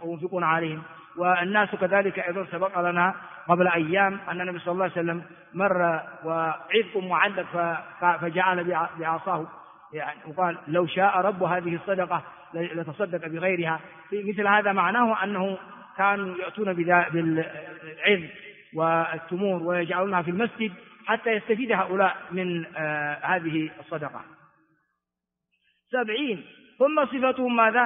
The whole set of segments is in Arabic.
وينفقون عليهم. والناس كذلك أيضا سبق لنا قبل أيام أن النبي صلى الله عليه وسلم مر وعذق معلق فجعل بعصاه يعني وقال لو شاء رب هذه الصدقة لتصدق بغيرها. في مثل هذا معناه أنه كانوا يأتون بالعذق والتمور ويجعلونها في المسجد حتى يستفيد هؤلاء من هذه الصدقة. 70 ثم صفتهم ماذا؟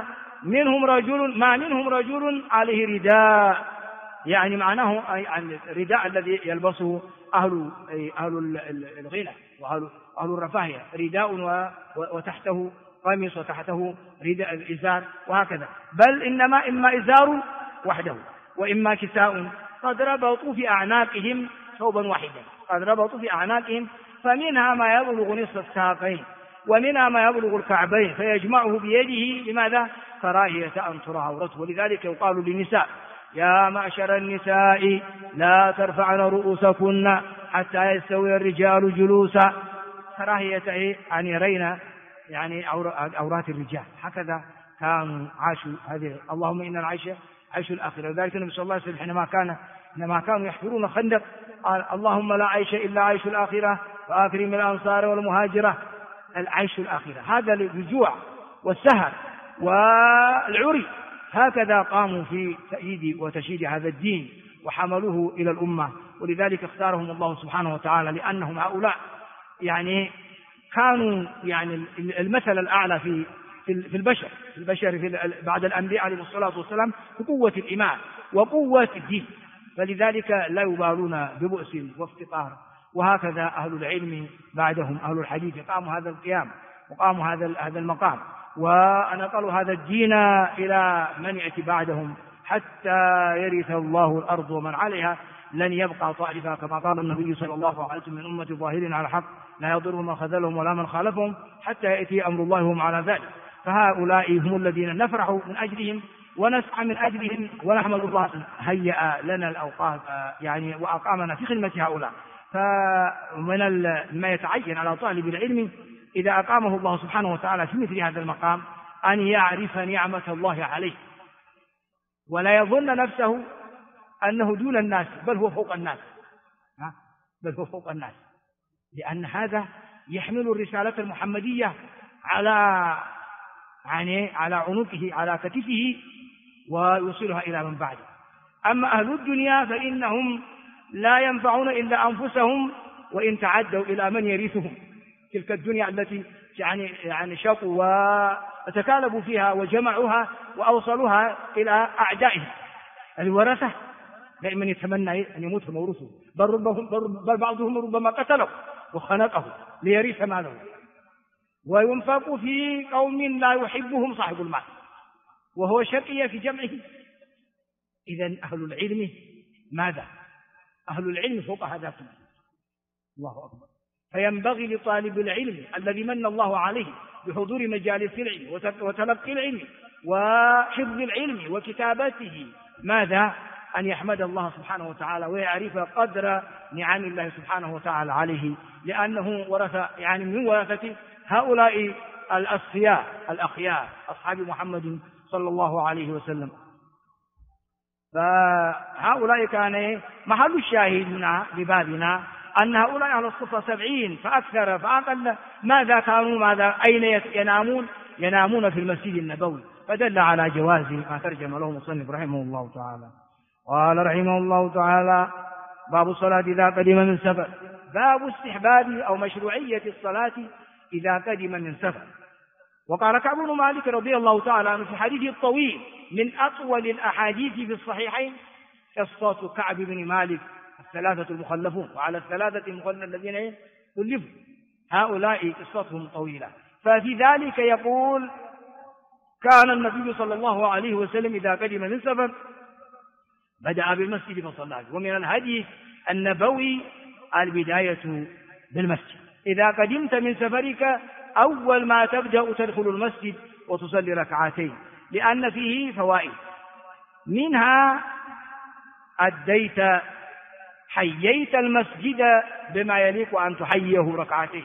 ما منهم رجل عليه رداء، يعني معناه الرداء الذي يلبسه أهل الغنى وأهل الرفاهية، رداء وتحته قميص وتحته رداء الإزار وهكذا، بل إنما إما إزار وحده وإما كساء قد ربطوا في أعناقهم ثوبا واحدا، قد ربطوا في أعناقهم، فمنها ما يبلغ نصف الساقين ومنها ما يبلغ الكعبين فيجمعه بيده. لماذا؟ كراهية أن ترى عورته. ولذلك يقال للنساء يا معشر النساء لا ترفعن رؤوسكن حتى يستوي الرجال جلوسا، كراهية أن يرين يعني عورات الرجال. هكذا كانوا عاشوا هذه. اللهم إن العيش عيش الآخرة. لذلك النبي صلى الله عليه وسلم حينما كانوا يحفرون خندق قال اللهم لا عيش إلا عيش الآخرة وأكرم الأنصار والمهاجرة. العيش الآخرة هذا الجوع والسهر والعري، هكذا قاموا في تأييد وتشييد هذا الدين وحملوه إلى الأمة. ولذلك اختارهم الله سبحانه وتعالى لأنهم هؤلاء يعني كانوا يعني المثل الأعلى في البشر بعد الأنبياء عليهم الصلاة والسلام بقوة الإيمان وقوة الدين، فلذلك لا يبالون ببؤس وافتقار. وهكذا أهل العلم بعدهم أهل الحديث قاموا هذا القيام وقاموا هذا المقام ونقلوا هذا الدين إلى من يأتي بعدهم حتى يرث الله الأرض ومن عليها، لن يبقى طائفة كما قال النبي صلى الله عليه وسلم من أمة ظاهرين على الحق لا يضر من خذلهم ولا من خالفهم حتى يأتي أمر الله وهم على ذلك. فهؤلاء هم الذين نفرح من أجلهم ونسعى من أجلهم ونحمد الله هيأ لنا الأوقات يعني وأقامنا في خدمة هؤلاء. فمن ما يتعين على طالب العلم إذا أقامه الله سبحانه وتعالى في مثل هذا المقام أن يعرف نعمة الله عليه ولا يظن نفسه أنه دون الناس بل هو فوق الناس، لأن هذا يحمل الرسالة المحمدية على عنقه على كتفه ويوصلها إلى من بعده. أما أهل الدنيا فإنهم لا ينفعون إلا أنفسهم وإن تعدوا إلى من يرثهم. تلك الدنيا التي يعني شقوا وتكالبوا فيها وجمعوها وأوصلوها إلى أعدائهم الورثة دائما يتمنى أن يموت مورثه، بل بعضهم ربما قتله وخنقه ليرث ماله، وينفق في قوم لا يحبهم صاحب المال وهو شقي في جمعه. إذن أهل العلم ماذا؟ أهل العلم فوق هذا كله. الله أكبر. فينبغي لطالب العلم الذي من الله عليه بحضور مجالس العلم وتلقي العلم وحفظ العلم وكتابته ماذا؟ أن يحمد الله سبحانه وتعالى ويعرف قدر نعم الله سبحانه وتعالى عليه، لأنه ورث يعني من ورثة هؤلاء الأصفياء الأخيار أصحاب محمد صلى الله عليه وسلم. فهؤلاء كان محل الشاهد لبابنا أن هؤلاء على الصفة 70 فأكثر فأقل ماذا كانوا أين ينامون في المسجد النبوي، فدل على جواز ما ترجم له مصنف رحمه الله تعالى. قال رحمه الله تعالى باب الصلاة إذا قدم من سفر، باب استحباب أو مشروعية الصلاة إذا قدم من سفر. وقال كعب بن مالك رضي الله تعالى عنه في حديثه الطويل من أطول الأحاديث في الصحيحين قصة كعب بن مالك الثلاثة المخلفون، وعلى الثلاثة المخلفون الذين خلفوا هؤلاء قصتهم طويلة. ففي ذلك يقول كان النبي صلى الله عليه وسلم إذا قدم من سفر بدأ بالمسجد فصلى، ومن الهدي النبوي البداية بالمسجد. إذا قدمت من سفرك أول ما تبدأ تدخل المسجد وتصلي ركعتين، لأن فيه فوائد، منها حييت المسجد بما يليق أن تحيه ركعتين،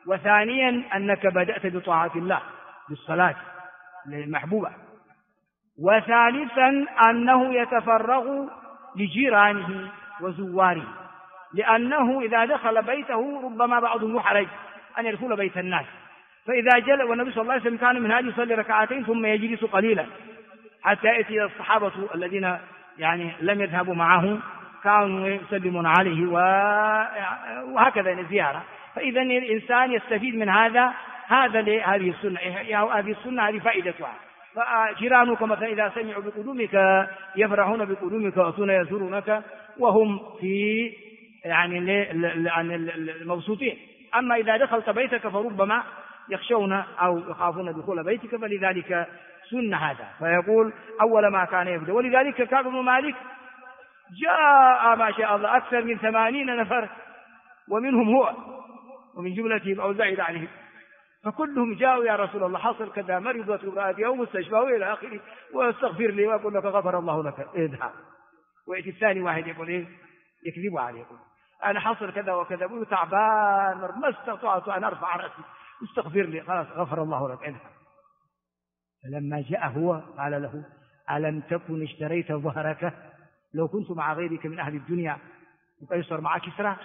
وثانيا أنك بدأت بطاعة الله بالصلاة المحبوبة، وثالثا أنه يتفرغ لجيرانه وزواره، لأنه إذا دخل بيته ربما بعضهم يحرج أن يدخل بيت الناس، فإذا جلس، والنبي صلى الله عليه وسلم كان من هذه يصلي ركعتين ثم يجلس قليلا حتى يأتي الصحابة الذين يعني لم يذهبوا معه كانوا يسلمون عليه وهكذا زيارة. فإذا الإنسان يستفيد من هذا لهذه السنة، هذه السنة هذه فائدتها. فجيرانك مثلا إذا سمعوا بقدومك يفرحون بقدومك ويأتون يزورونك وهم في يعني المبسوطين. أما إذا دخلت بيتك فربما يخشون أو يخافون دخول بيتك، فلذلك سنة هذا. فيقول أول ما كان يبدأ، ولذلك كعب بن مالك جاء ما شاء الله أكثر من 80 نفر ومنهم هو ومن جملتهم أو زائد عليهم، فكلهم جاءوا يا رسول الله حصل كذا، مرضت امرأتي أو مستشفى وإلى آخره، واستغفر لي وأقول لك غفر الله لك، اذهب. ويأتي الثاني واحد يقول إيه، يكذب عليه، يقول أنا حصل كذا وكذا وتعبان ما استطعت أن أرفع رأسي، استغفر لي، خلاص غفر الله لك، اذهب. فلما جاء هو قال له ألم تكن اشتريت ظهرك؟ لو كنت مع غيرك من أهل الدنيا وقيصر مع كسرى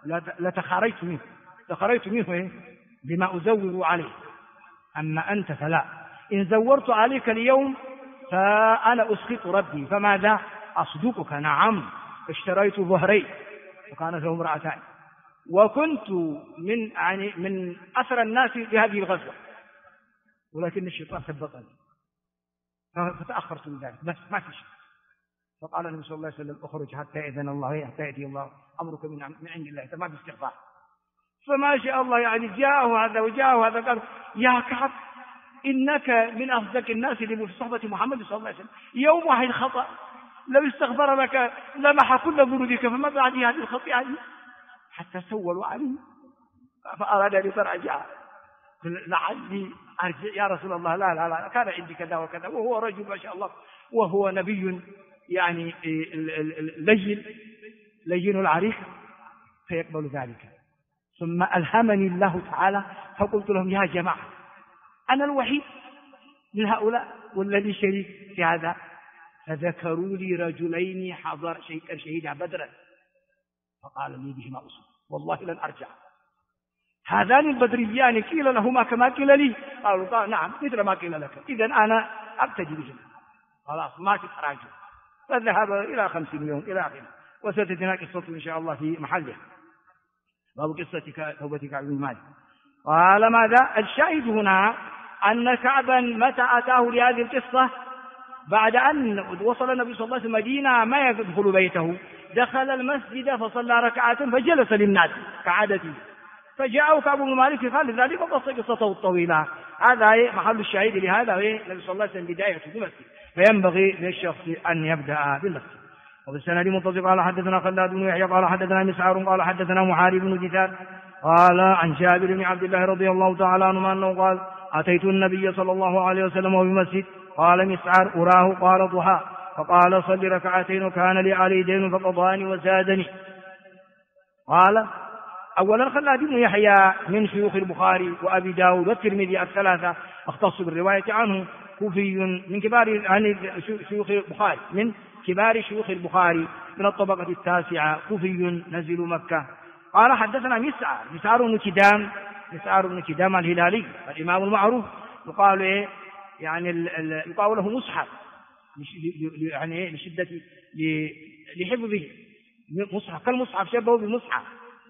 لخرجت منه بما أزور عليه، أما أنت فلا. إن زورت عليك اليوم فأنا أسخط ربي، فماذا أصدقك؟ نعم اشتريت ظهري، وكانت له امرأتان، وكنت من أثر الناس بهذه الغزوة، ولكن الشيطان ثبطني فتأخرت من ذلك، بس ما في شيء. فقال النبي صلى الله عليه وسلم اخرج حتى إذن الله، حتى يأتي الله أمرك من عند الله، ما في استغفار. فما شاء الله يعني جاءه هذا وجاءه هذا، قال يا كعب إنك من أصدق الناس اللي في صحبة محمد صلى الله عليه وسلم، يوم واحد خطأ لو استغفر لك لمح كل ذنوبك، فما بعد هذه الخطيئة حتى سولوا عليه، فأراد أن يتراجع، لعلي أرجع يا رسول الله، لا كان عندي كذا وكذا، وهو رجل ما شاء الله وهو نبي يعني لين العريق، فيقبل ذلك. ثم ألهمني الله تعالى فقلت لهم يا جماعة أنا الوحيد من هؤلاء والذي شريك في هذا، فذكروا لي رجلين حضر شهيدا بدرا، فقال لي بهما أصب والله لن أرجع. هذان البدريان قيل لهما كما قيل لي، قالوا نعم مثل ما قيل لك، إذا أنا أبتدي بهم، خلاص ما في تراجع. فذهب إلى 50 يوم إلى آخره، وستأتينا قصة إن شاء الله في محله، باب قصة توبة كعب بن مالك. قال ماذا الشاهد هنا أن كعبا متى أتاه لهذه القصة بعد أن وصل النبي صلى الله عليه وسلم مدينة ما يدخل بيته، دخل المسجد فصلى ركعات فجلس للناس كعادته، فجاءه كعب بن مالك قال ذلك وقص قصته الطويلة. هذا محل الشاهد لهذا النبي صلى الله عليه وسلم بداية المسجد، فينبغي للشخص أن يبدأ بالمسجد. وبالسند متصل قال حدثنا خلاد بن يحيى قال حدثنا مسعر قال حدثنا محارب بن جثار قال عن جابر بن عبد الله رضي الله تعالى عنهما أنه قال أتيت النبي صلى الله عليه وسلم وهو بمسجد، قال مسعر أراه قال ضحى، فقال صل ركعتين وكان لي علي دين فقضاني وزادني. قال أولا خلاد بن يحيى من شيوخ البخاري وأبي داود والترمذي الثلاثة، اختص بالرواية عنه، كوفي من كبار شيوخ البخاري، من كبار شيوخ البخاري من الطبقة التاسعة، كوفي نزل مكة. قال حدثنا مسعر بن كدام الهلالي الإمام المعروف، يقال يعني يقال له مصحف يعني لشدة لحفظه، مصحف كالمصحف شبهه بمصحف،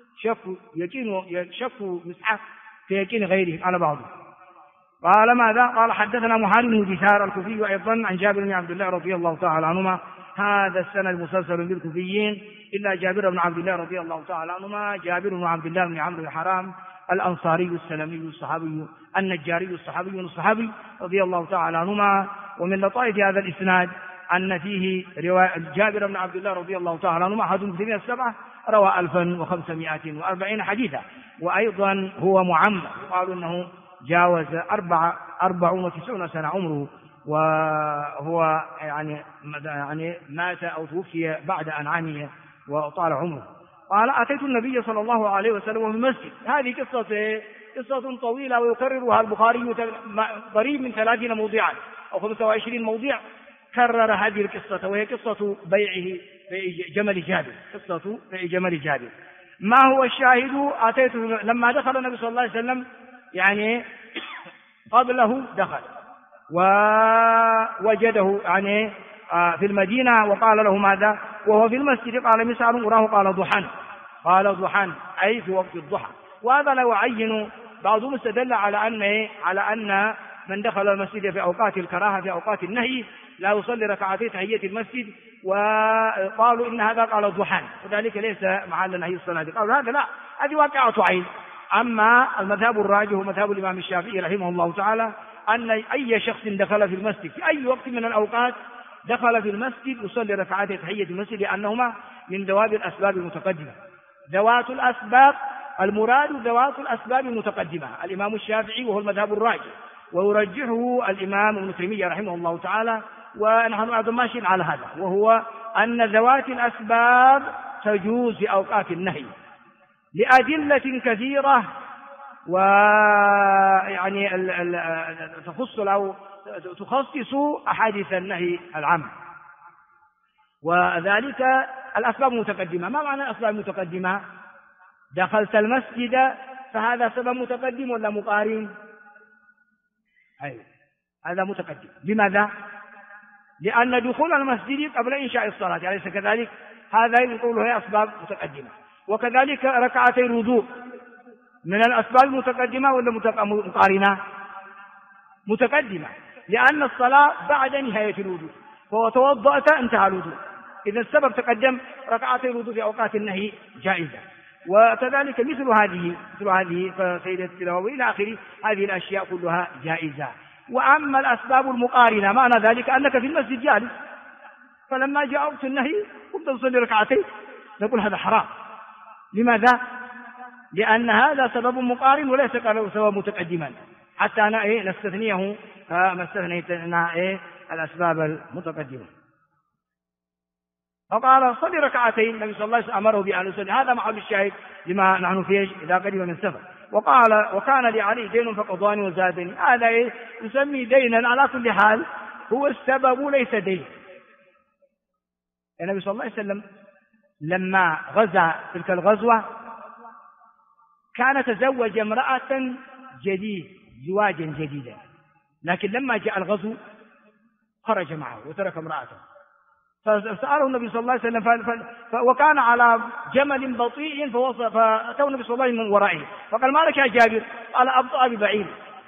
شك مصحف في يقين غيره على بعضه. قال ماذا؟ قال حدثنا محارب بن جثار الكوفي أيضا عن جابر بن عبد الله رضي الله تعالى عنهما، هذا السند مسلسل بالكوفيين إلا جابر بن عبد الله رضي الله تعالى عنهما، جابر بن عبد الله بن عمرو الحرام الأنصاري السلمي الصحابي النجاري الصحابي رضي الله تعالى عنهما. ومن لطائف هذا الإسناد أن فيه رواية جابر بن عبد الله رضي الله تعالى عنهما أحد المسلمين السبعة روى 1540 حديثا، وأيضا هو معمر، قالوا أنه جاوز 94 سنة عمره، وهو يعني مات أو توفي بعد أن عمي وطال عمره. قال أتيت النبي صلى الله عليه وسلم في المسجد. هذه قصة طويلة ويكررها البخاري قريب من 30 موضعا أو 25 موضع كرر هذه القصة، وهي قصة بيعه جمل جابر، قصة بيع جمل جابر. ما هو الشاهد؟ أتيته لما دخل النبي صلى الله عليه وسلم يعني قبله دخل ووجده يعني في المدينة، وقال له ماذا وهو في المسجد؟ قال مسعر أراه قال ضحى، قال ضحى أي في وقت الضحى. وهذا لا يعين، بعضهم استدل على أن من دخل المسجد في أوقات الكراهة في أوقات النهي لا يصلي ركعتي تحية المسجد، وقالوا إن هذا قال ضحى وذلك ليس محل نهي الصلاة. قالوا هذا لا، هذه واقعة عين. أما المذهب الراجح مذهب الإمام الشافعي رحمه الله تعالى أن أي شخص دخل في المسجد في أي وقت من الأوقات دخل في المسجد يصلي ركعتي تحية المسجد، لأنهما من ذوات الأسباب المتقدمة. ذوات الأسباب المراد ذوات الأسباب المتقدمة. الإمام الشافعي وهو المذهب الراجح، ويرجحه الإمام ابن تيمية رحمه الله تعالى، ونحن أيضا ماشيين على هذا، وهو أن ذوات الأسباب تجوز في أوقات النهي لأدلة كثيرة، ويعني تخص أو تخصص أحاديث النهي العام، وذلك الأسباب متقدمة. ما معنى الأسباب متقدمة؟ دخلت المسجد فهذا سبب متقدم ولا مقارن؟ أيوة هذا متقدم. لماذا؟ لأن دخول المسجد قبل إنشاء الصلاة أليس كذلك؟ هذا يقول هي أسباب متقدمة. وكذلك ركعتي الوضوء من الأسباب المتقدمة ولا مقارنة؟ متقدمة، لأن الصلاة بعد نهاية الوضوء، فتوضأت انتهى الوضوء، إذا السبب تقدم. ركعتي الوضوء في أوقات النهي جائزة، وكذلك مثل هذه فسيدة التلاوة إلى آخره، هذه الأشياء كلها جائزة. وأما الأسباب المقارنة معنى ذلك أنك في المسجد جالس، فلما جاء وقت النهي قمت تصلي ركعتين، نقول هذا حرام. لماذا؟ لأن هذا سبب مقارن وليس سبب متقدما، حتى نستثنيه ما استثنينا الأسباب المتقدمة. فقال صلي ركعتين، النبي صلى الله عليه وسلم أمره بأن يصلي. هذا محل الشاهد لما نحن فيه إذا قدم من سفر. وقال وكان لعلي دين فقضاني وزادني. هذا يسمي دينا على كل حال، هو السبب ليس دين. النبي صلى الله عليه وسلم لما غزا تلك الغزوة كان تزوج امرأة زواجا جديدا، لكن لما جاء الغزو خرج معه وترك امرأته. فسأله النبي صلى الله عليه وسلم وكان على جمل بطيء، فأتوا النبي صلى الله عليه وسلم من ورائه فقال ما لك يا جابر؟ قال أبطأ ببعير.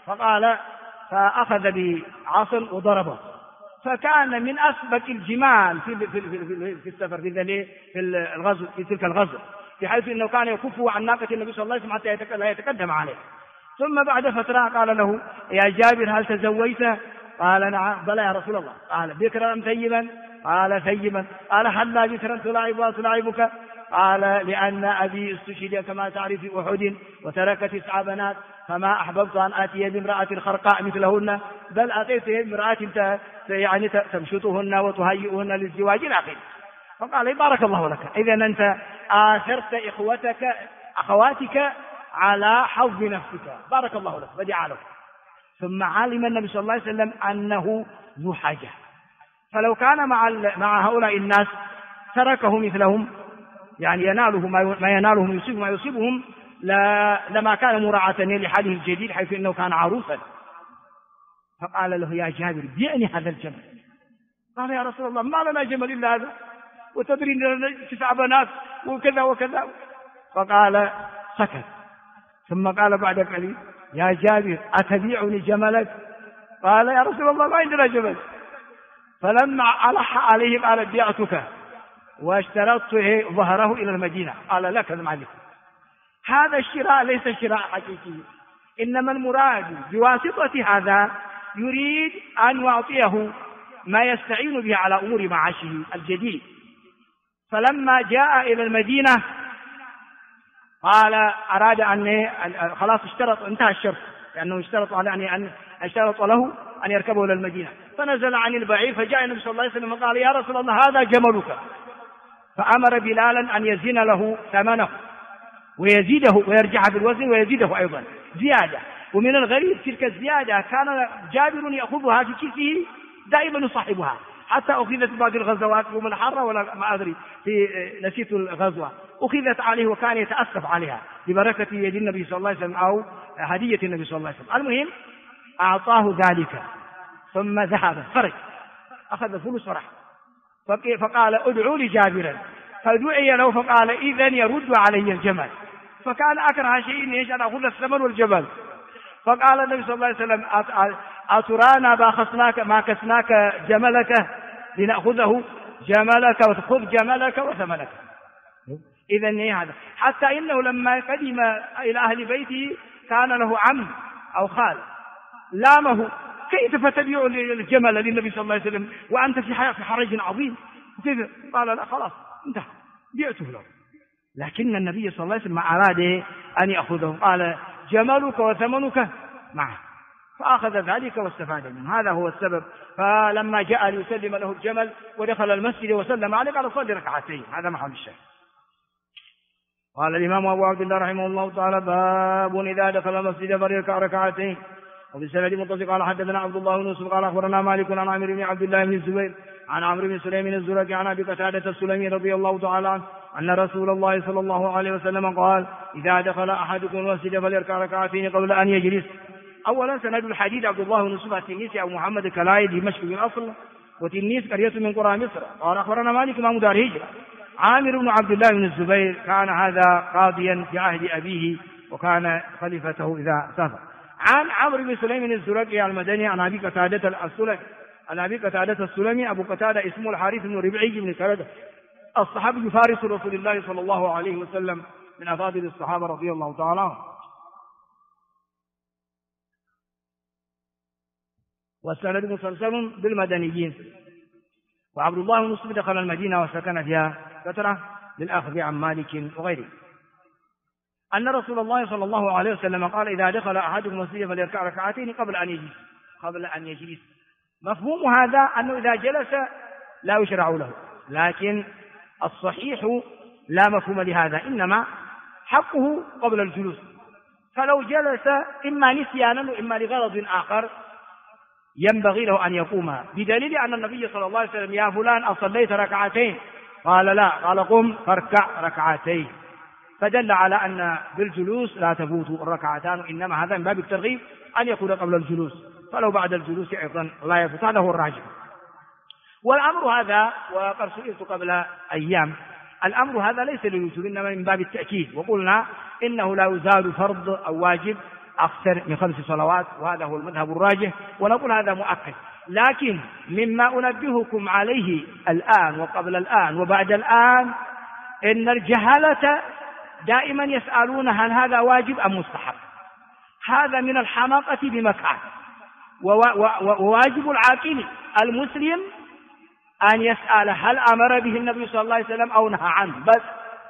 فأخذ بعصا وضربه، فكان من أسبك الجمال في السفر في الغزو، في تلك الغزو، بحيث أنه كان يكفه عن ناقة النبي صلى الله عليه وسلم حتى لا يتقدم عليه. ثم بعد فترة قال له يا جابر هل تزوجت؟ قال نعم. بلى يا رسول الله. قال بكرا أم ثيبا؟ قال ثيبا. قال هلا بكرا تلاعبك؟ قال لأن أبي استشهد كما تعرف في أحد وترك 9 بنات، فما أحببت أن آتي بامرأة خرقاء مثلهن، بل أتيت بامرأة يعني تمشطهن وتهيئهن للزواج الآخر. فقال بارك الله لك، إذا أنت آثرت أخواتك على حظ نفسك، بارك الله لك بدعا له. ثم علم النبي صلى الله عليه وسلم أنه ذو حاجة، فلو كان مع هؤلاء الناس تركه مثلهم، يعني يناله ما ينالهم يصيب ما يصيبهم، لما كان مراعاة لحاله الجديد حيث أنه كان عروسا. فقال له يا جابر بيعني هذا الجمل. قال يا رسول الله ما لنا جمل إلا هذا، وتدري لنا 9 بنات وكذا وكذا. فقال سكت، ثم قال بعد قليل يا جابر أتبيعني جملك؟ قال يا رسول الله ما عندنا جمل. فلما ألح عليه قال بيعتك واشترطت ظهره إلى المدينة. قال لك المعلم. هذا الشراء ليس شراء حقيقي، إنما المراد بواسطة هذا يريد أن يعطيه ما يستعين به على أمور معاشه الجديد. فلما جاء إلى المدينة قال أراد أن خلاص اشترط، انتهى الشرط، لأنه اشترط على أن اشترط له أن يركبه إلى المدينة. فنزل عن البعير فجاء النبي صلى الله عليه وسلم وقال يا رسول الله هذا جملك. فأمر بلالا أن يزن له ثمنه ويزيده ويرجع بالوزن ويزيده أيضا زيادة. ومن الغريب تلك الزيادة كان جابر يأخذها في كيسه دائما يصاحبها، حتى أخذت بعض الغزوات يوم الحرة ولا ما أدري نسيت الغزوة، أخذت عليه وكان يتأسف عليها ببركة يد النبي صلى الله عليه وسلم أو هدية النبي صلى الله عليه وسلم. المهم أعطاه ذلك ثم ذهب خرج أخذ الفلوس وراح، فقال ادعوا لي جابرا، فدعي له فقال إذن يرد علي الجمل، فكان أكره شيء أن أخذ الثمن والجبل. فقال النبي صلى الله عليه وسلم أترانا ما كسناك جملك لنأخذه جملك وتأخذ جملك وثمنك. إذن هذا حتى إنه لما قدم إلى أهل بيته كان له عم أو خال لامه كيف فتبيع الجمل للنبي صلى الله عليه وسلم وأنت في حرج عظيم وكيف؟ قال لا خلاص انتهى بعته له. لكن النبي صلى الله عليه وسلم ما أراد أن يأخذه، قال جملك وثمنك معه، فأخذ ذلك واستفاد منه. هذا هو السبب. فلما جاء ليسلم له الجمل ودخل المسجد وسلم عليه قال صلي ركعتين. هذا محل الشيء. قال الإمام أبو عبد الله رحمه الله تعالى باب إذا دخل المسجد فليركع ركعتين. وبالسند متصل قال حدثنا عبد الله بن يوسف قال أخبرنا مالك عن عامر بن عبد الله بن الزبير عن عمرو بن سليم الزرقي عن أبي قتادة السلمي رضي الله تعالى عنه أن رسول الله صلى الله عليه وسلم قال إذا دخل أحدكم المسجد فليركع ركعتين قبل أن يجلس. أولا سند الحديث عبد الله بن يوسف التنيسي أو محمد الكلاي دمشق من أصل، وتنيس قرية من قرى مصر. قال أخبرنا مالك إمام دار هجرة عامر بن عبد الله بن الزبير كان هذا قاضيا في عهد أبيه وكان خليفته إذا سافر. عن عمرو بن سليم الزرقي المدني عن أبي قتادة السلمي أبو قتادة اسمه الحارث بن ربعي بن كردة الصحابي فارس رسول الله صلى الله عليه وسلم من أفاضل الصحابة رضي الله تعالى عنهم. والسند مسلسل بالمدنيين. وعبد الله بن مسلم دخل المدينة وسكن فيها فترة للأخذ عن مالك وغيره. أن رسول الله صلى الله عليه وسلم قال إذا دخل أحدكم المسجد فليركع ركعتين قبل أن يجلس. مفهوم هذا أنه إذا جلس لا يشرع له، لكن الصحيح لا مفهوم لهذا، إنما حقه قبل الجلوس. فلو جلس إما نسيانا وإما لغرض آخر ينبغي له أن يقوم، بدليل أن النبي صلى الله عليه وسلم يا فلان أصليت ركعتين؟ قال لا، قال قم فاركع ركعتين، فدل على أن بالجلوس لا تفوت الركعتان، إنما هذا من باب الترغيب أن يكون قبل الجلوس، فلو بعد الجلوس أيضا لا يفوت. هذا هو الراجح. والأمر هذا وقد سئلت قبل أيام، الأمر هذا ليس للوجوب إنما من باب التأكيد، وقلنا إنه لا يزال فرض أو واجب أكثر من 5 صلوات، وهذا هو المذهب الراجح، ونقول هذا مؤكد. لكن مما أنبهكم عليه الآن وقبل الآن وبعد الآن إن الجهلة دائما يسألون هل هذا واجب أم مستحب. هذا من الحماقة بمكان، وواجب العاقل المسلم أن يسأل هل أمر به النبي صلى الله عليه وسلم أو نهى عنه بس.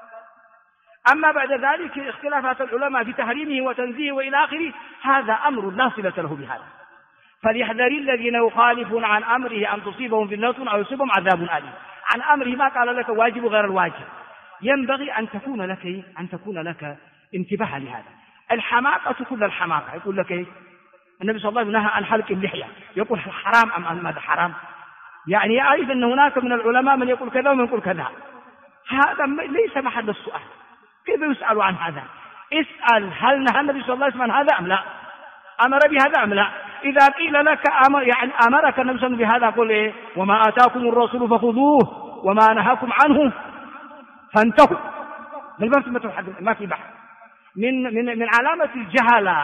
أما بعد ذلك اختلافات العلماء في تحريمه وتنزيهه وإلى آخره، هذا أمر لا صلة له بهذا. فليحذر الذين يخالفون عن أمره أن تصيبهم فتنة أو يصيبهم عذاب أليم. عن أمره ما قال لك واجب غير الواجب، ينبغي أن تكون لك انتباه لهذا. الحماقة كل الحماقة. يقول لك النبي صلى الله عليه وسلم نهى عن حلق اللحية، يقول حرام أم ماذا حرام؟ يعني يعرف أن هناك من العلماء من يقول كذا ومن يقول كذا. هذا ليس محل السؤال. كيف يسأل عن هذا؟ اسأل هل نهى النبي صلى الله عليه وسلم عن هذا أم لا؟ أمر بهذا أم لا؟ إذا قيل لك أمرك النبي صلى الله عليه وسلم بهذا قل وما آتاكم الرسول فخذوه وما نهاكم عنه فانتهوا. ما في بحث. من علامة الجهلة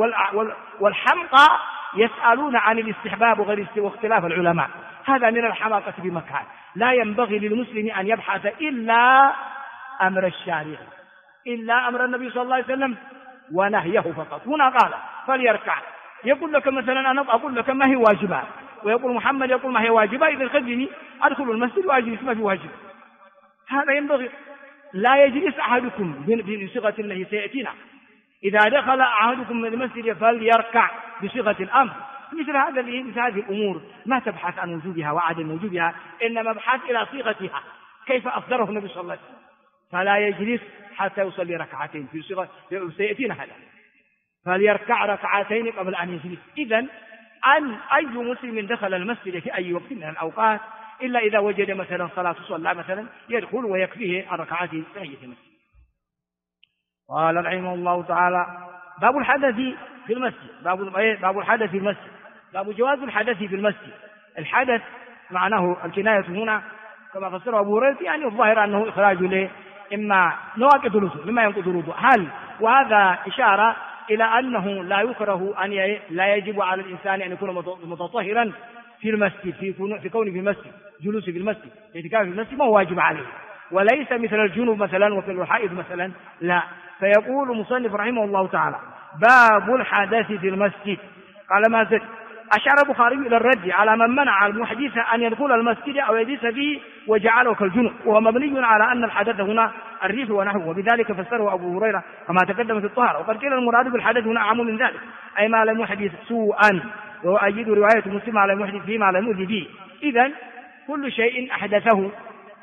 والحمقى يسألون عن الاستحباب وغير واختلاف العلماء. هذا من الحماقة بمكان. لا ينبغي للمسلم أن يبحث إلا أمر الشارع، إلا أمر النبي صلى الله عليه وسلم ونهيه فقط. هنا قال فليركع، يقول لك مثلا أنا أقول لك ما هي واجبات، ويقول محمد يقول ما هي واجبات، إذا خذني أدخل المسجد وأجلس ما في واجب. هذا ينبغي. لا يجلس أحدكم بصيغة النهي سيأتينا. إذا دخل أحدكم المسجد فليركع بصيغة الأمر. مثل هذه الأمور ما تبحث عن وجودها وعدم وجودها، إنما ابحث إلى صيغتها كيف أصدره النبي صلى الله عليه وسلم. فلا يجلس حتى يصلي ركعتين في صيغة سيأتينا هذا. فليركع ركعتين قبل أن يجلس. إذن أي مسلم دخل المسجد في أي وقت من الأوقات إلا إذا وجد مثلا صلاة صلى مثلا يدخل ويكفيه الركعات في تحية المسجد. قال رحمه الله تعالى: باب الحدث في المسجد. باب الحدث في المسجد، باب جواز الحدث في المسجد. الحدث معناه الكناية هنا كما فسره أبو هريرة، يعني الظاهر أنه إخراج له إما نواقض الوضوء مما ينقض الوضوء، وهذا إشارة إلى أنه لا يكره لا يجب على الإنسان أن يكون متطهرا في المسجد، في كونه في المسجد، جلوسه في المسجد، اعتكافه في المسجد ما هو واجب عليه، وليس مثل الجنوب مثلا وفي الحائض مثلا، لا. فيقول المصنف رحمه الله تعالى: باب الحدث في المسجد. قال ما زد. أشار البخاري إلى الرد على من منع المحدث أن يدخل المسجد أو يجلس فيه وجعله كالجنوب، وهو مبني على أن الحدث هنا الريح ونحوه، وبذلك فسره أبو هريرة كما تقدم في الطهارة. وقد قيل المراد بالحدث هنا أعم من ذلك، أي ما لم يحدث سوءا، ويؤيد رواية مسلم على المحدث فيه ما لم يؤذي فيه. إذن كل شيء أحدثه،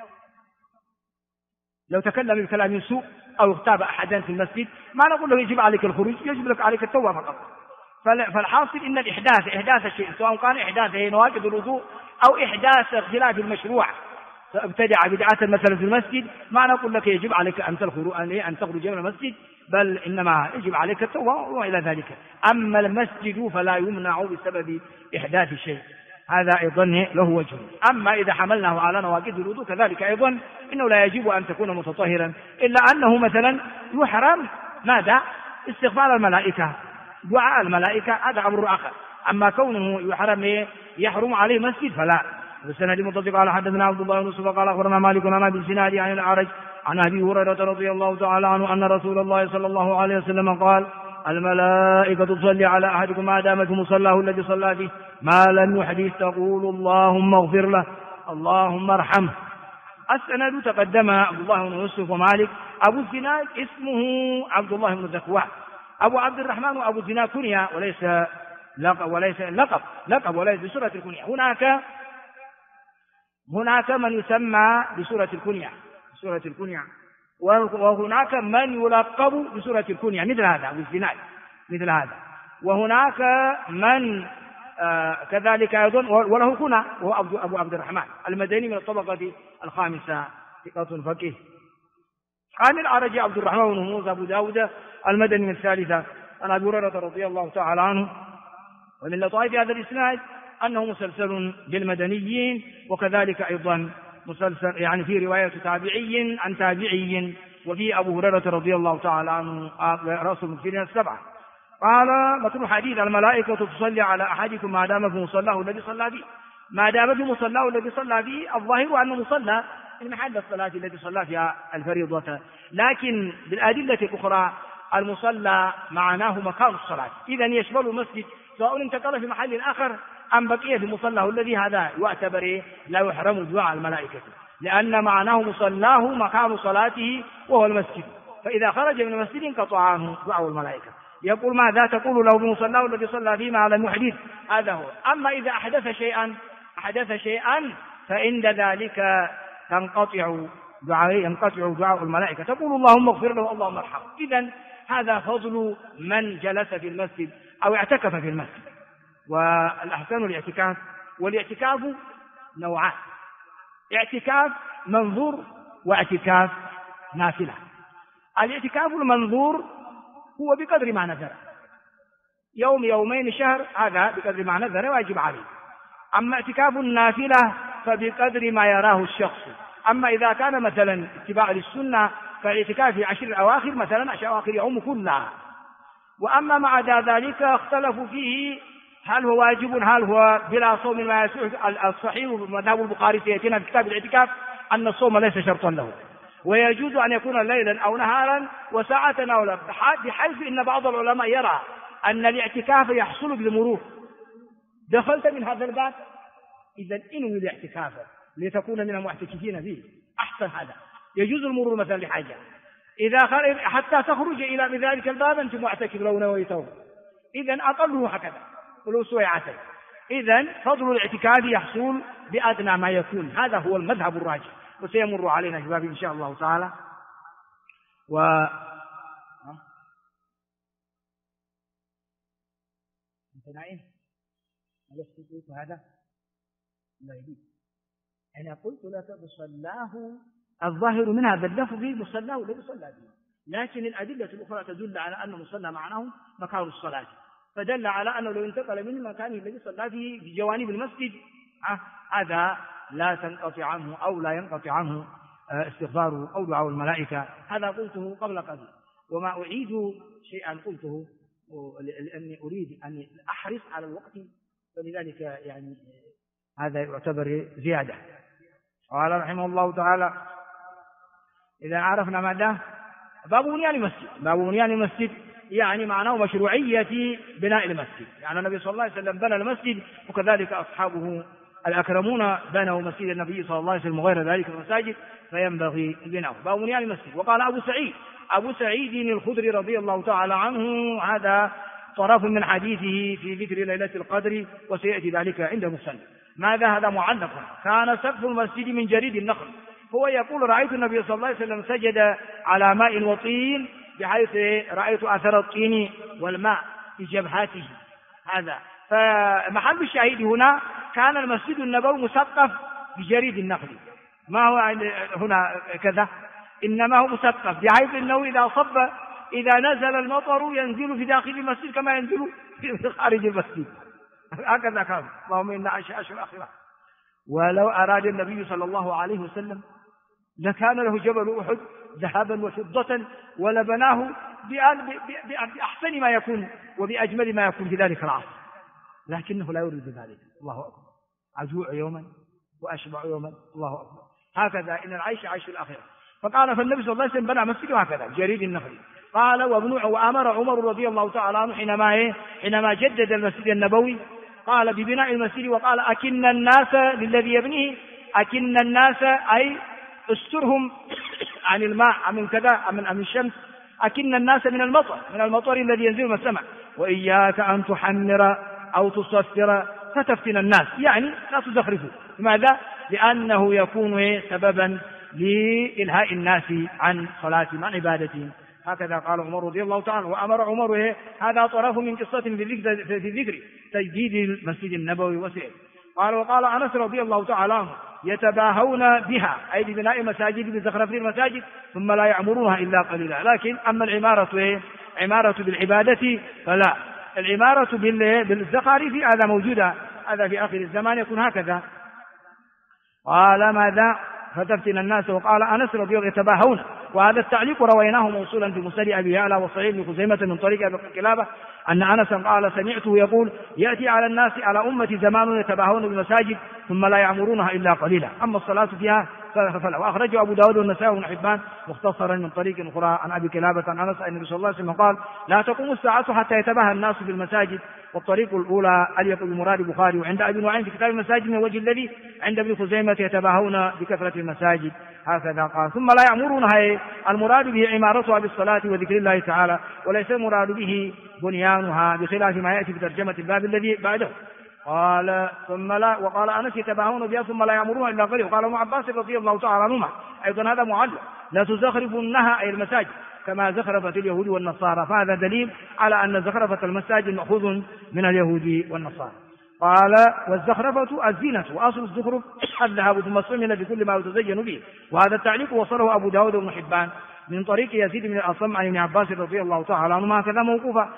لو تكلم بكلام سوء أو اغتاب أحدا في المسجد ما نقول له يجب عليك الخروج، يجب لك عليك التوبة فقط. فالحاصل إن إحداث الشيء سواء كان إحداثه نواقض الوضوء أو إحداث خلاف المشروع، ابتدع بدعة مثلا في المسجد، ما نقول لك يجب عليك أن تخرج من المسجد، بل إنما يجب عليك التوبة وإلى ذلك. أما المسجد فلا يمنع بسبب إحداث الشيء، هذا أيضا له وجه. أما إذا حملناه على نواقض الوضوء كذلك أيضا إنه لا يجب أن تكون متطهرا، إلا أنه مثلا يحرم ماذا؟ استقبال الملائكة، دعاء الملائكة، هذا أمر آخر. أما كونه يحرم عليه مسجد فلا. والسند متصل قال حدثنا عبد الله بن يوسف قال أخبرنا مالك عن أبي الزناد عن الأعرج عن أبي هريرة رضي الله تعالى عنه أن رسول الله صلى الله عليه وسلم قال: الملائكة تصلي على أحدكم ما دامت مصلاه الذي صلى فيه ما لم يحدث تقول اللهم اغفر له اللهم ارحمه. السند تقدم عبد الله بن يوسف ومالك. أبو الزناد اسمه عبد الله بن ذكوان، أبو عبد الرحمن وأبو الزناد كنية وليس لقب وليس بسورة الكنية. هناك من يسمى بسورة الكنية وهناك من يلقب بسورة الكنية مثل هذا أبو الزناد مثل هذا، وهناك من كذلك أيضا وله كنى وهو أبو عبد الرحمن المدني من الطبقة الخامسة، ثقة فقيه. عن الأعرج عبد الرحمن بن هرمز أبو داود المدني من الثالثة عن أبي هريرة رضي الله تعالى عنه. ومن لطائف هذا الإسناد أنه مسلسل بالمدنيين، وكذلك أيضا مسلسل يعني في رواية تابعي عن تابعي، وفي أبو هريرة رضي الله تعالى عنه رأس المكثرين السبعة. قال: مثل حديث: الملائكة تصلي على أحدكم ما دام في مصلاه الذي صلى فيه. ما دام في مصلاه الذي صلى فيه، الظاهر أنه مصلى في محل الصلاة التي صلى فيها الفريضة، لكن بالأدلة الأخرى المصلى معناه مكان الصلاة، إذن يشمل المسجد سواء انتقل في محل آخر أم بقي في مصلاه الذي هذا يعتبر لا يحرم دعاء الملائكة، لأن معناه مصلاه مكان صلاته وهو المسجد، فإذا خرج من المسجد انقطع عنه دعاء الملائكة. يقول: ماذا تقول له بمصلاه الذي صلى فيه ما لم يحدث؟ هذا هو. أما إذا أحدث شيئا فإن ذلك ينقطع دعاء الملائكة، تقول اللهم اغفر له اللهم ارحمه. إذن هذا فضل من جلس في المسجد أو اعتكف في المسجد. والأحسن الاعتكاف، والاعتكاف نوعان: اعتكاف منظور واعتكاف نافلة. الاعتكاف المنظور هو بقدر ما نذر، يوم يومين شهر، هذا بقدر ما نذر واجب عليه. أما اعتكاف النافلة فبقدر ما يراه الشخص. أما إذا كان مثلا اتباع للسنة فالاعتكاف في 10 الأواخر مثلا، 10 أواخر يوم كلها. وأما مع ذلك اختلفوا فيه هل هو واجب هل هو بلا صوم ما يسوع. الصحيح مذهب البخاري سيأتينا في كتاب الاعتكاف أن الصوم ليس شرطا له، ويجوز أن يكون ليلا أو نهارا وساعة أو لا، بحيث إن بعض العلماء يرى أن الاعتكاف يحصل بالمرور. دخلت من هذا الباب إذا انوي الاعتكاف لتكون من المعتكفين فيه، أحسن هذا. يجوز المرور مثلا لحاجة، إذا خرج حتى تخرج إلى ذلك الباب أنت معتكف لو نويته، إذا أقله هكذا ولو سويعتين. إذا فضل الاعتكاف يحصل بأدنى ما يكون، هذا هو المذهب الراجح، وسيمر علينا شباب إن شاء الله تعالى. أنت نائم؟ هذا لا يجوز. أنا قلت لك بصلاه الظاهر من هذا اللفظ بصلاه الذي صلى به، لكن الأدلة الأخرى تدل على أن مصلى معناه مكان الصلاة، فدل على أنه لو انتقل من مكانه الذي صلى فيه في جوانب المسجد هذا لا تنقطع عنه أو لا ينقطع عنه استغفاره أو دعاء الملائكة. هذا قلته قبل قليل، وما أعيد شيئا قلته لأني أريد أن أحرص على الوقت، فلذلك يعني هذا يعتبر زيادة. قال رحمه الله تعالى: إذا عرفنا ماذا؟ باب بنيان المسجد. باب بنيان المسجد يعني معناه مشروعية بناء المسجد، يعني النبي صلى الله عليه وسلم بنى المسجد، وكذلك أصحابه الأكرمون بنوا مسجد النبي صلى الله عليه وسلم وغير ذلك المساجد، فينبغي بناؤه. باب بنيان المسجد. وقال أبو سعيد الخدري رضي الله تعالى عنه، هذا طرف من حديثه في ذكر ليلة القدر، وسيأتي ذلك عند المصنف. ماذا؟ هذا معلق: كان سقف المسجد من جريد النخل. هو يقول: رأيت النبي صلى الله عليه وسلم سجد على ماء وطين، بحيث رأيت أثر الطين والماء في جبهته. هذا فمحل الشاهد هنا كان المسجد النبوي مسقف بجريد النخل، ما هو هنا كذا، إنما هو مسقف بحيث أنه إذا نزل المطر ينزل في داخل المسجد كما ينزل في خارج المسجد. هكذا كان. اللهم إنا عائشة أشهر الآخرة. ولو أراد النبي صلى الله عليه وسلم لكان له جبل أحد ذهبا وفضة ولبناه بأحسن ما يكون وبأجمل ما يكون في ذلك العصر، لكنه لا يريد ذلك. الله أكبر. أجوع يوما وأشبع يوما. الله أكبر. هكذا إن العيش عيش الآخرة. فقال: فالنبي صلى الله عليه وسلم بنى مسجد هكذا جريد النخل. قال: وأمر عمر رضي الله تعالى عنه حينما جدد المسجد النبوي قال ببناء المسجد، وقال: أكن الناس للذي يبنيه، أكن الناس أي استرهم عن الماء من كذا من الشمس، أكن الناس من المطر الذي ينزل من السماء، وإياك أن تحمر أو تصفر فتفتن الناس، يعني لا تزخرفوا. لماذا؟ لأنه يكون سببا لإلهاء الناس عن صلاتهم عن عبادتهم. هكذا قال عمر رضي الله تعالى. وأمر عمر، هذا طرف من قصة في ذكر تجديد المسجد النبوي وسعه. قال: وقال أنس رضي الله تعالى عنه: يتباهون بها، أي ببناء مساجد بزخرف المساجد، ثم لا يعمرونها إلا قليلا. لكن أما عمارة بالعبادة فلا. العمارة بالزخارف هذا موجودة، هذا في آخر الزمان يكون هكذا. قال: ماذا؟ فتفتن الناس. وقال أنس رضي الله عنه: يتباهون. وهذا التعليق رويناه موصولا في مسند أبي يعلى وصحيح ابن خزيمة من طريق أبي قلابة أن أنس قال: سمعته يقول: يأتي على الناس على أمة زمان يتباهون بالمساجد ثم لا يعمرونها إلا قليلا، أما الصلاة فيها فلا. وأخرجه أبو داود والنسائي وابن حبان مختصرا من طريق أخرى عن أبي قلابة عن أنس أن النبي صلى الله عليه وسلم قال: لا تقوم الساعة حتى يتباهى الناس بالمساجد. والطريق الأولى أليق بمراد البخاري وعند أبي نعيم في كتاب المساجد من الوجه الذي عند ابن خزيمة يتباهون بكثرة المساجد. هكذا قال. ثم لا يعمرونها، المراد به عمارتها بالصلاة وذكر الله تعالى، وليس المراد به بنيانها، بخلاف ما يأتي في ترجمة الباب الذي بعده. قال: ثم لا. وقال أنس: يتباهون بها ثم لا يعمرونها إلا قليلا. وقال ابن عباس رضي الله تعالى عنهما أيضا هذا معلق: لا تزخرفنها، أي المساجد، كما زخرفت اليهود والنصارى. فهذا دليل على أن زخرفة المساجد مأخوذ من اليهود والنصارى. قال: والزخرفة الزينة، وأصل الزخرف الذهب، ثم استعمل بكل ما يتزين به. وهذا التعليق وصله أبو داود وابن حبان من طريق يزيد بن الأصم عن ابن عباس رضي الله تعالى عنهما كذا موقوفا،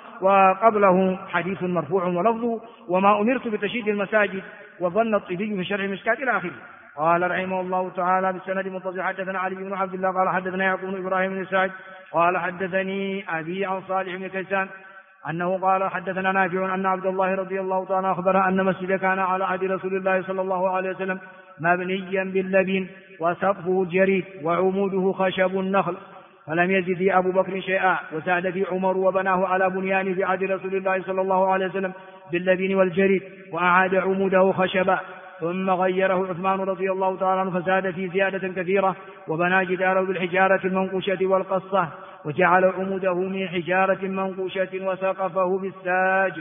وقبله حديث مرفوع ولفظه: وما أمرت بتشييد المساجد، وظن الطبي في شرح المشكات إلى آخره. قال رحمه الله تعالى بالسند المتصل: حدثنا علي بن عبد الله قال حدثنا يعقوب بن إبراهيم بن سعد قال حدثني أبي عن صالح بن كيسان أنه قال حدثنا نافع أن عبد الله رضي الله تعالى أخبر أن مسجد كان على عهد رسول الله صلى الله عليه وسلم مبنيا باللبن وسقفه الجريد وعموده خشب النخل، فلم يزد أبو بكر شيئا، وزاد في عمر وبناه على بنيان في عهد رسول الله صلى الله عليه وسلم باللبن والجريد، وأعاد عموده خشبا، ثم غيره عثمان رضي الله تعالى عنه فزاد في زيادة كثيرة، وبنى جداره بالحجارة المنقوشة والقصة، وجعل عموده من حجارة منقوشة وسقفه بالساج.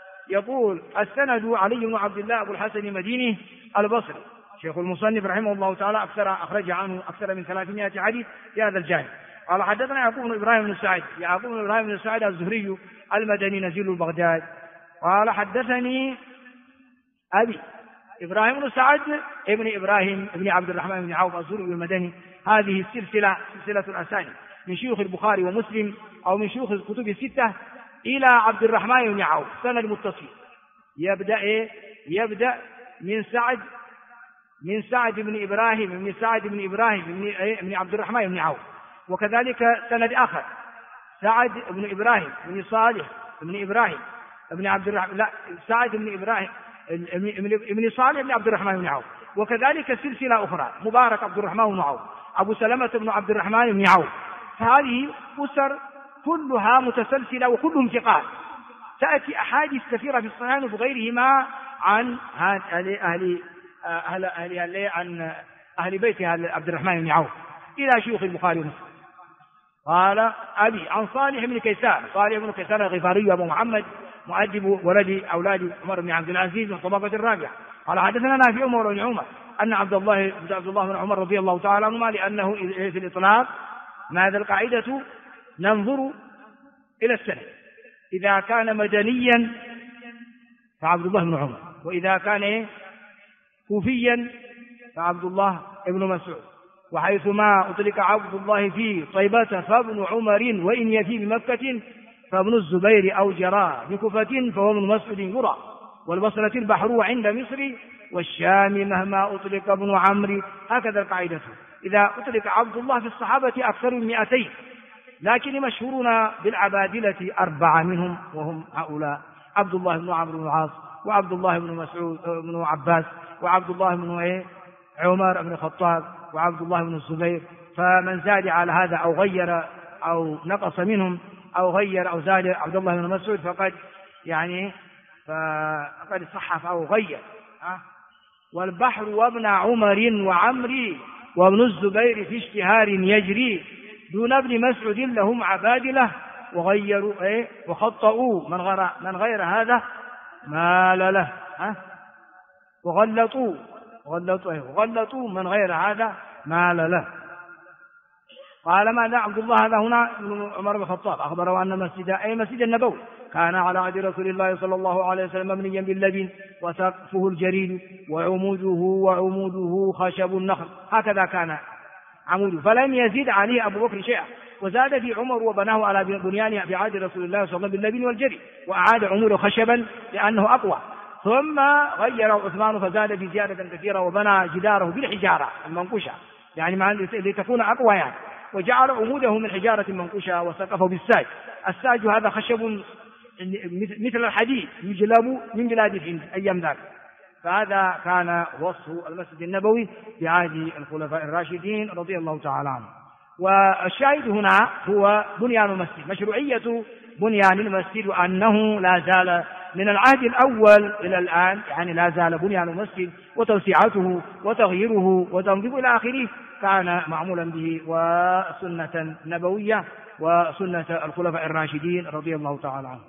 يقول السند علي بن عبد الله أبو الحسن المديني البصري، شيخ المصنف رحمه الله تعالى أخرج عنه أكثر من 300 حديث في هذا الجانب. قال حدثنا يعقوب بن إبراهيم بن سعد، يعقوب بن إبراهيم بن سعد الزهري المدني نزيل بغداد. قال حدثني أبي إبراهيم بن سعد ابن إبراهيم ابن عبد الرحمن بن عوف الزهري المدني. هذه السلسلة سلسلة الأسانيد من شيوخ البخاري ومسلم أو من شيوخ الكتب الستة إلى عبد الرحمن بن عوف سند متصل. يبدأ من سعد بن إبراهيم بن عبد الرحمن بن عوف، وكذلك سند آخر سعد بن إبراهيم بن صالح بن إبراهيم بن عبد الرحمن، لا سعد بن إبراهيم بن صالح بن عبد الرحمن بن عوف، وكذلك سلسلة أخرى مبارك عبد الرحمن بن عوف، أبو سلمة بن عبد الرحمن بن عوف. فهذه أسر كلها متسلسلة وكلهم ثقات. تأتي أحاديث كثيرة في الصحيحين وفي غيرهما عن أهل بيت عبد الرحمن بن عوف إلى شيوخ البخاري ومسلم. قال أبي عن صالح بن كيسان الغفاري أبو محمد مؤدب ولد أولاد عمر بن عبد العزيز من طبقة الرابعة. قال حدثنا نافع عمر بن عمر أن عبد الله بن عمر رضي الله تعالى عنهما، لأنه في الإطلاق ماذا القاعدة ننظر إلى السند، إذا كان مدنيا فعبد الله بن عمر، وإذا كان كوفيا فعبد الله بن مسعود، وحيثما أطلق عبد الله في طيبة فابن عمر، وإن يفي بمكة فابن الزبير أو جرى بكفة فهو ابن مسعود يرى، والبصرة البحر عند مصر، والشام مهما أطلق ابن عمرو. هكذا القاعدة، إذا أطلق عبد الله في الصحابة أكثر من 200، لكن مشهورون بالعبادلة 4 منهم، وهم هؤلاء: عبد الله بن عمرو بن العاص، وعبد الله بن مسعود بن عباس، وعبد الله بن عمر بن الخطاب، وعبد الله بن الزبير. فمن زاد على هذا أو غير أو نقص منهم أو غير أو زاد عبد الله بن مسعود فقد صحف أو غير. والبحر وابن عمر وعمري وابن الزبير في اشتهار يجري، دون ابن مسعود لهم عبادلة، وغيروا وخطأوا من غير هذا مال له. وغلطوا من غير هذا مال له. قال ماذا عبد الله هذا هنا ابن عمر بن الخطاب أخبره أن مسجد النبوي كان على عهد رسول الله صلى الله عليه وسلم مبنيا باللبن، وسقفه الجريد، وعموده خشب النخل، هكذا كان عموده، فلم يزيد عليه أبو بكر شيئا. وزاد في عمر وبناه على بنيانه بعهد رسول الله صلى الله عليه وسلم باللبن والجريد، وأعاد عموده خشبا لأنه أقوى. ثم غير عثمان فزاد في زيادة كثيرة، وبنى جداره بالحجارة المنقوشة، يعني لتكون أقوى يعني، وجعل عموده من حجارة منقوشة، وسقفه بالساج. الساج هذا خشب مثل الحديد يجلب من بلاد الهند أيام ذاك. فهذا كان وصف المسجد النبوي بعهد الخلفاء الراشدين رضي الله تعالى عنهم. والشاهد هنا هو بنيان المسجد، مشروعية بنيان المسجد، وأنه لا زال من العهد الأول إلى الآن، يعني لا زال بنيان المسجد وتوسعته وتغييره وتنظيفه إلى آخره كان معمولا به، وسنة نبوية وسنة الخلفاء الراشدين رضي الله تعالى عنهم.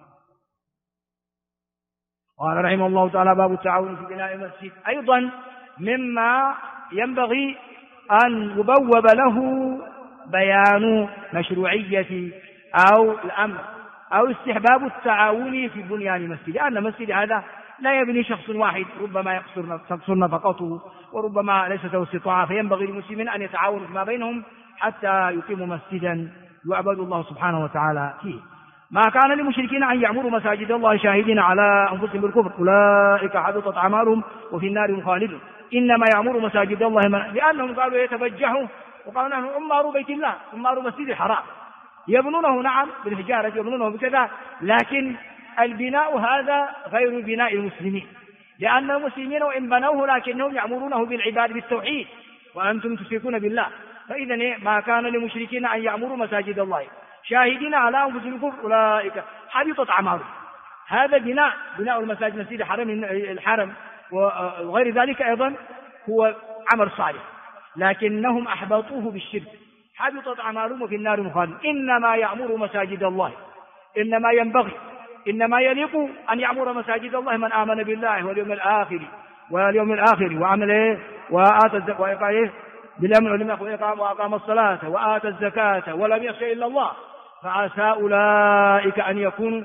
قال رحمه الله تعالى: باب التعاون في بناء المسجد. أيضا مما ينبغي أن يبوب له بيان مشروعية أو الأمر أو استحباب التعاون في بنيان المسجد، لأن المسجد هذا لا يبني شخص واحد، ربما تقصر نفقته، وربما ليس له استطاعة، فينبغي للمسلمين أن يتعاونوا فيما بينهم حتى يقيموا مسجدا يعبد الله سبحانه وتعالى فيه. ما كان للمشركين أن يعمروا مساجد الله شاهدين على أنفسهم بالكفر، أولئك حبطت أعمالهم وفي النار هم خالدون. إنما يعمروا مساجد الله لأنهم قالوا يتبجحوا، وقالوا نحن عمار بيت الله، عمار مسجد الحرام، يبنونه نعم بالحجارة، يبنونه بكذا، لكن البناء هذا غير بناء المسلمين، لأن المسلمين وإن بنوه لكنهم يعمرونه بالعباد بالتوحيد، وأنتم تشركون بالله. فإذا ما كان للمشركين أن يعمروا مساجد الله شاهدين على أنفسهم بالكفر، أولئك حبطت أعمالهم. هذا بناء المساجد، مسجد الحرم وغير ذلك أيضا هو عمل صالح، لكنهم أحبطوه بالشرك، حبطت أعمالهم وفي النار مخالدون. إنما يعمر مساجد الله، إنما ينبغي، إنما يليق أن يعمر مساجد الله من آمن بالله واليوم الآخر وعمل وآتى الزكاة بالأمن وأقام الصلاة وآتى الزكاة ولم يخش إلا الله، فعسى أولئك أن يكونوا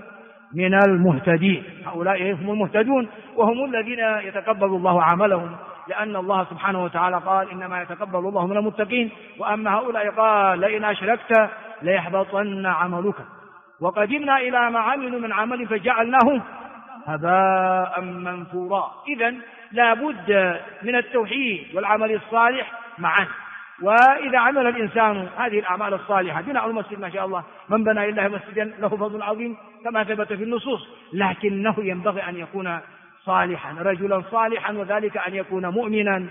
من المهتدين. هؤلاء هم المهتدون وهم الذين يتقبل الله عملهم، لأن الله سبحانه وتعالى قال إنما يتقبل الله من المتقين، وأما هؤلاء قال لئن أشركت ليحبطن عملك وقدمنا إلى ما عملوا من عمل فجعلناه هباء منثورا. إذن لا بد من التوحيد والعمل الصالح معا. وإذا عمل الإنسان هذه الأعمال الصالحة، بناء المسجد ما شاء الله من بنى لله مسجدا له فضل عظيم كما ثبت في النصوص، لكنه ينبغي أن يكون صالحا، رجلا صالحا، وذلك أن يكون مؤمنا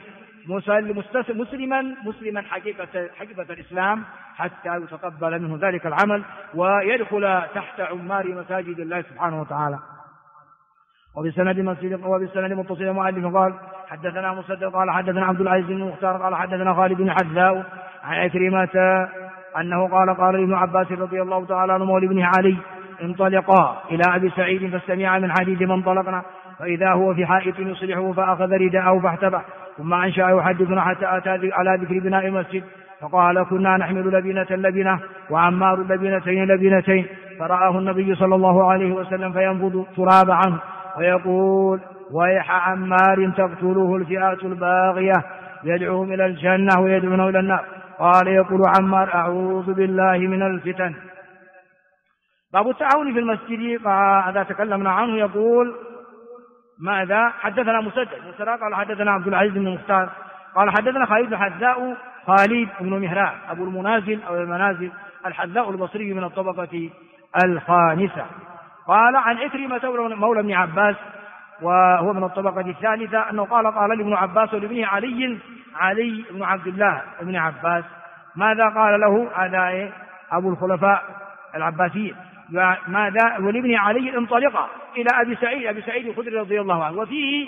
مسلما حقيقة الإسلام حتى يتقبل منه ذلك العمل ويدخل تحت عمار مساجد الله سبحانه وتعالى. وبسند متصل مؤلف قال حدثنا مسدد قال حدثنا عبد العزيز بن مختار قال حدثنا خالد بن حذاء عن عكرمة أنه قال ابن عباس رضي الله تعالى عنه مولى ابن علي انطلقا إلى أبي سعيد فاستمع من حديث من طلقنا فإذا هو في حائط يصلحه فأخذ رداءه فاحتبى ثم أنشأ يحدثنا حتى أتى على ذكر بناء المسجد فقال كنا نحمل لبنة وعمار لبنتين فرآه النبي صلى الله عليه وسلم فينفض تراب عنه ويقول ويح عمار تقتله الفئات الباغية يدعوهم إلى الجنة ويدعونه إلى النار. قال يقول عمار أعوذ بالله من الفتن. باب التعاون في المسجد هذا تكلمنا عنه. يقول ماذا؟ حدثنا مسدد قال حدثنا عبد العزيز بن مختار قال حدثنا خالد بن حذاء خالد بن مهران أبو المنازل أو المنازل الحذاء البصري من الطبقة الخامسة. قال عن عكرمة مولى ابن عباس وهو من الطبقة الثالثة أنه قال لابن عباس ولابنه علي بن عبد الله ابن عباس ماذا قال له؟ هذا أبو الخلفاء العباسيين. ماذا؟ ولابن علي انطلق إلى أبي سعيد الخدري رضي الله عنه. وفيه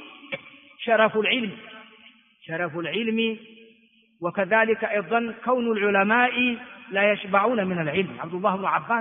شرف العلم وكذلك أيضا كون العلماء لا يشبعون من العلم. عبد الله بن عباس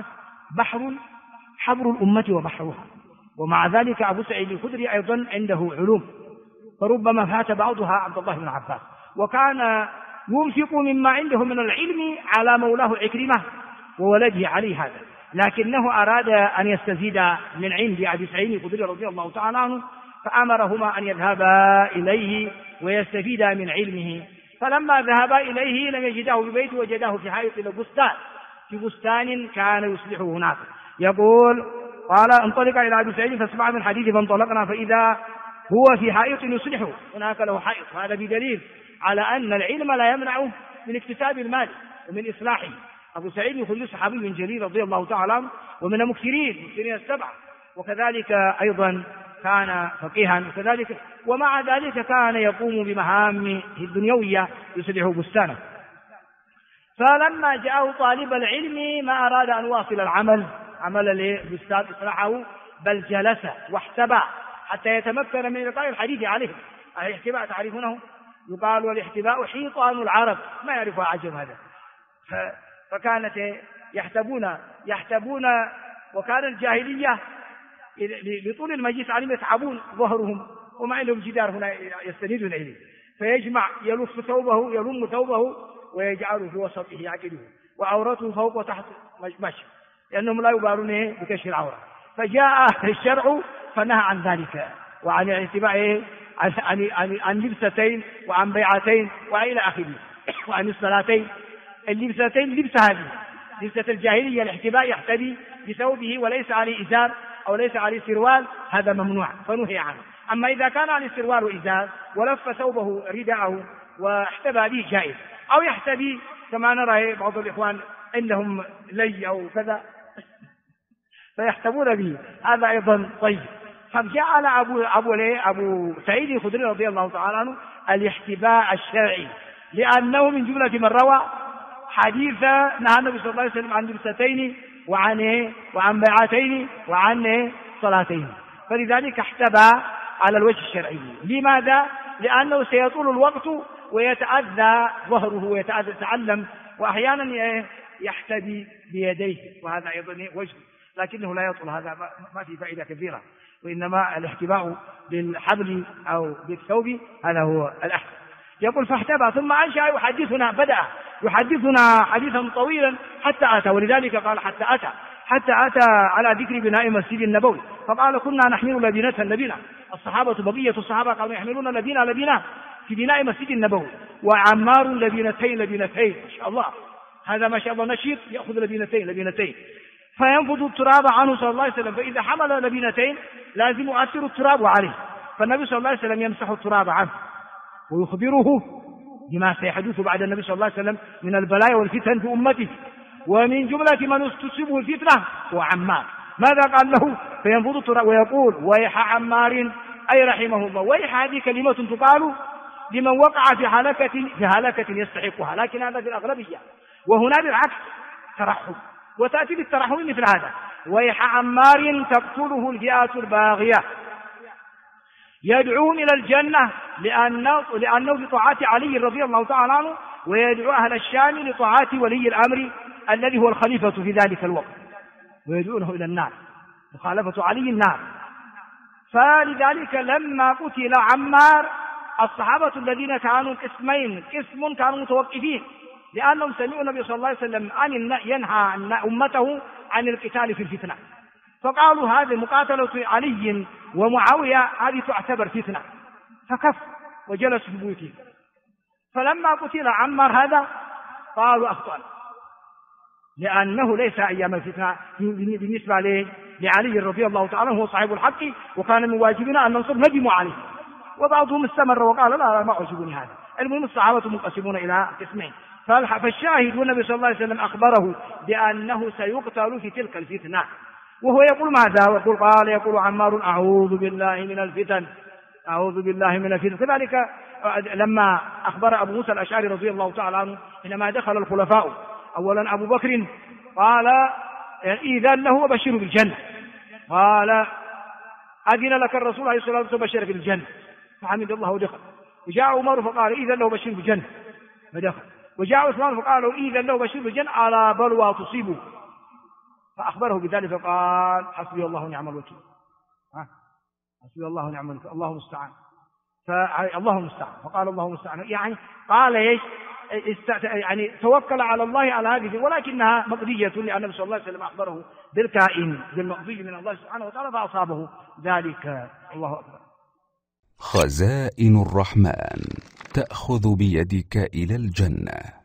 حبر الأمة وبحرها، ومع ذلك أبو سعيد الخدري أيضا عنده علوم فربما فات بعضها عبد الله بن عباس، وكان ينفق مما عنده من العلم على مولاه عكرمة وولده علي هذا، لكنه أراد أن يستزيد من عند أبي سعيد الخدري رضي الله تعالى عنه فأمرهما أن يذهبا إليه ويستفيدا من علمه. فلما ذهبا إليه لم يجداه ببيته، وجداه في حائط في بستان كان يصلحه هناك. يقول قال انطلق إلى أبي سعيد فاسمع من حديث فانطلقنا فإذا هو في حائط يصلحه، هناك له حائط. هذا بدليل على أن العلم لا يمنع من اكتساب المال ومن إصلاحه. أبو سعيد الخدري صحابي جليل رضي الله تعالى عنه ومن المكثرين السبعة، وكذلك أيضا كان فقيها، وكذلك ومع ذلك كان يقوم بمهامه الدنيوية يصلح بستانه. فلما جاءه طالب العلم ما أراد أن يواصل عمل البستان إصلاحه، بل جلس واحتبى حتى يتمكن من إلقاء الحديث عليه. الاحتباء تعرفونه؟ يقال والاحتباء حيطان العرب، ما يعرفها عجم هذا. فكانت يحتبون وكان الجاهلية لطول المجلس عليهم يتعبون ظهرهم وما عندهم جدار هنا يستندون إليه، فيجمع يلم ثوبه ويجعله في وسطه يعقده وعورته فوق وتحت مشي، لأنهم لا يبارون بكشف العورة. فجاء الشرع فنهى عن ذلك وعن الاحتباء عن لبستين وعن بيعتين وإلى آخره، وعن الصلاتين. اللبستين لبسة الجاهلية الاحتباء يحتبي بثوبه وليس عليه إزار أو ليس عليه سروال، هذا ممنوع فنهي عنه. أما إذا كان عليه سروال وإزار ولف ثوبه رداءه واحتبى به جائز، أو يحتبي كما نرى بعض الإخوان عندهم لي أو كذا فيحتبون به، هذا أيضا طيب. فجعل أبو سعيد الخدري رضي الله تعالى عنه الاحتباء الشرعي، لأنه من جملة من روى حديث نهى النبي صلى الله عليه وسلم عن لبستين وعن بيعتين وعن صلاتين، فلذلك احتبى على الوجه الشرعي. لماذا؟ لأنه سيطول الوقت ويتأذى ظهره ويتعلم، وأحيانا يحتبي بيديه، وهذا أيضا وجه لكنه لا يطول، هذا ما في فائدة كثيرة، وإنما الاحتباء بالحبل أو بالثوب هذا هو الأحسن. يقول فاحتبى ثم أنشأ بدأ يحدثنا حديثا طويلا حتى أتى، ولذلك قال حتى أتى، حتى أتى على ذكر بناء مسجد النبوي فقال كنا نحمل لبنة الصحابة بقية الصحابة كانوا يحملون لبنة في بناء مسجد النبوي، وعمار لبنتين ما شاء الله، هذا ما شاء الله نشيط يأخذ لبنتين فينفض التراب عنه صلى الله عليه وسلم، فإذا حمل لبنتين لازم يؤثر التراب عليه، فالنبي صلى الله عليه وسلم يمسح التراب عنه ويخبره بما سيحدث بعد النبي صلى الله عليه وسلم من البلايا والفتن في أمته، ومن جملة من تصيبه الفتنة هو عمار. ماذا قال له؟ فينفض التراب ويقول ويح عمار أي رحمه الله. ويح هذه كلمة تقال لمن وقع في هلكة يستحقها، لكن هذا في الأغلبية، وهنا بالعكس ترحم، وتأتي بالترحم مثل هذا ويح عمار تقتله الفئة الباغية، يدعوهم إلى الجنة لأنه في طاعة علي رضي الله تعالى عنه، ويدعو أهل الشام لطاعة ولي الأمر الذي هو الخليفة في ذلك الوقت، ويدعونه إلى النار، مخالفة علي النار. فلذلك لما قتل عمار الصحابة الذين كانوا قسمين، قسم كانوا متوقفين لأنهم سمعوا النبي صلى الله عليه وسلم أن ينهى أمته عن القتال في الفتنة، فقالوا هذه مقاتلة علي ومعاوية هذه تعتبر فتنة، فكف وجلسوا في بيوتهم. فلما قتل عمار هذا قالوا أخطأنا، لأنه ليس أيام الفتنة بالنسبة لعلي رضي الله تعالى هو صاحب الحق، وكان من واجبنا أن ننصر ندم عليه. وبعضهم استمر وقال لا ما عجبني هذا. المهم الصحابة منقسمون إلى قسمين، فالشاهد والنبي صلى الله عليه وسلم أخبره بأنه سيقتل في تلك الفتنة، وهو يقول ماذا؟ يقول عمار أعوذ بالله من الفتن. كذلك لما أخبر أبو موسى الأشعري رضي الله تعالى عنه حينما دخل الخلفاء أولا أبو بكر قال إذن له وبشره بالجنة، قال أذن لك الرسول عليه الصلاة والسلام وبشر بالجنة، فحمد الله ودخل. وجاء عمر فقال إذن له وبشره بالجنة فدخل. وجاء عثمان فقال إذن له وبشره بالجنة على بلوى تصيبه، فأخبره بذلك فقال حسبي الله ونعم الوكيل، حسبي الله ونعم الوكيل، الله المستعان، فالله المستعان، فقال الله المستعان، يعني قال ايش؟ يعني توكل على الله على هذه، ولكنها مقضية لأن النبي صلى الله عليه وسلم أخبره بالكائن بالمقضي من الله سبحانه وتعالى فأصابه ذلك. الله أكبر. خزائن الرحمن تأخذ بيدك إلى الجنة.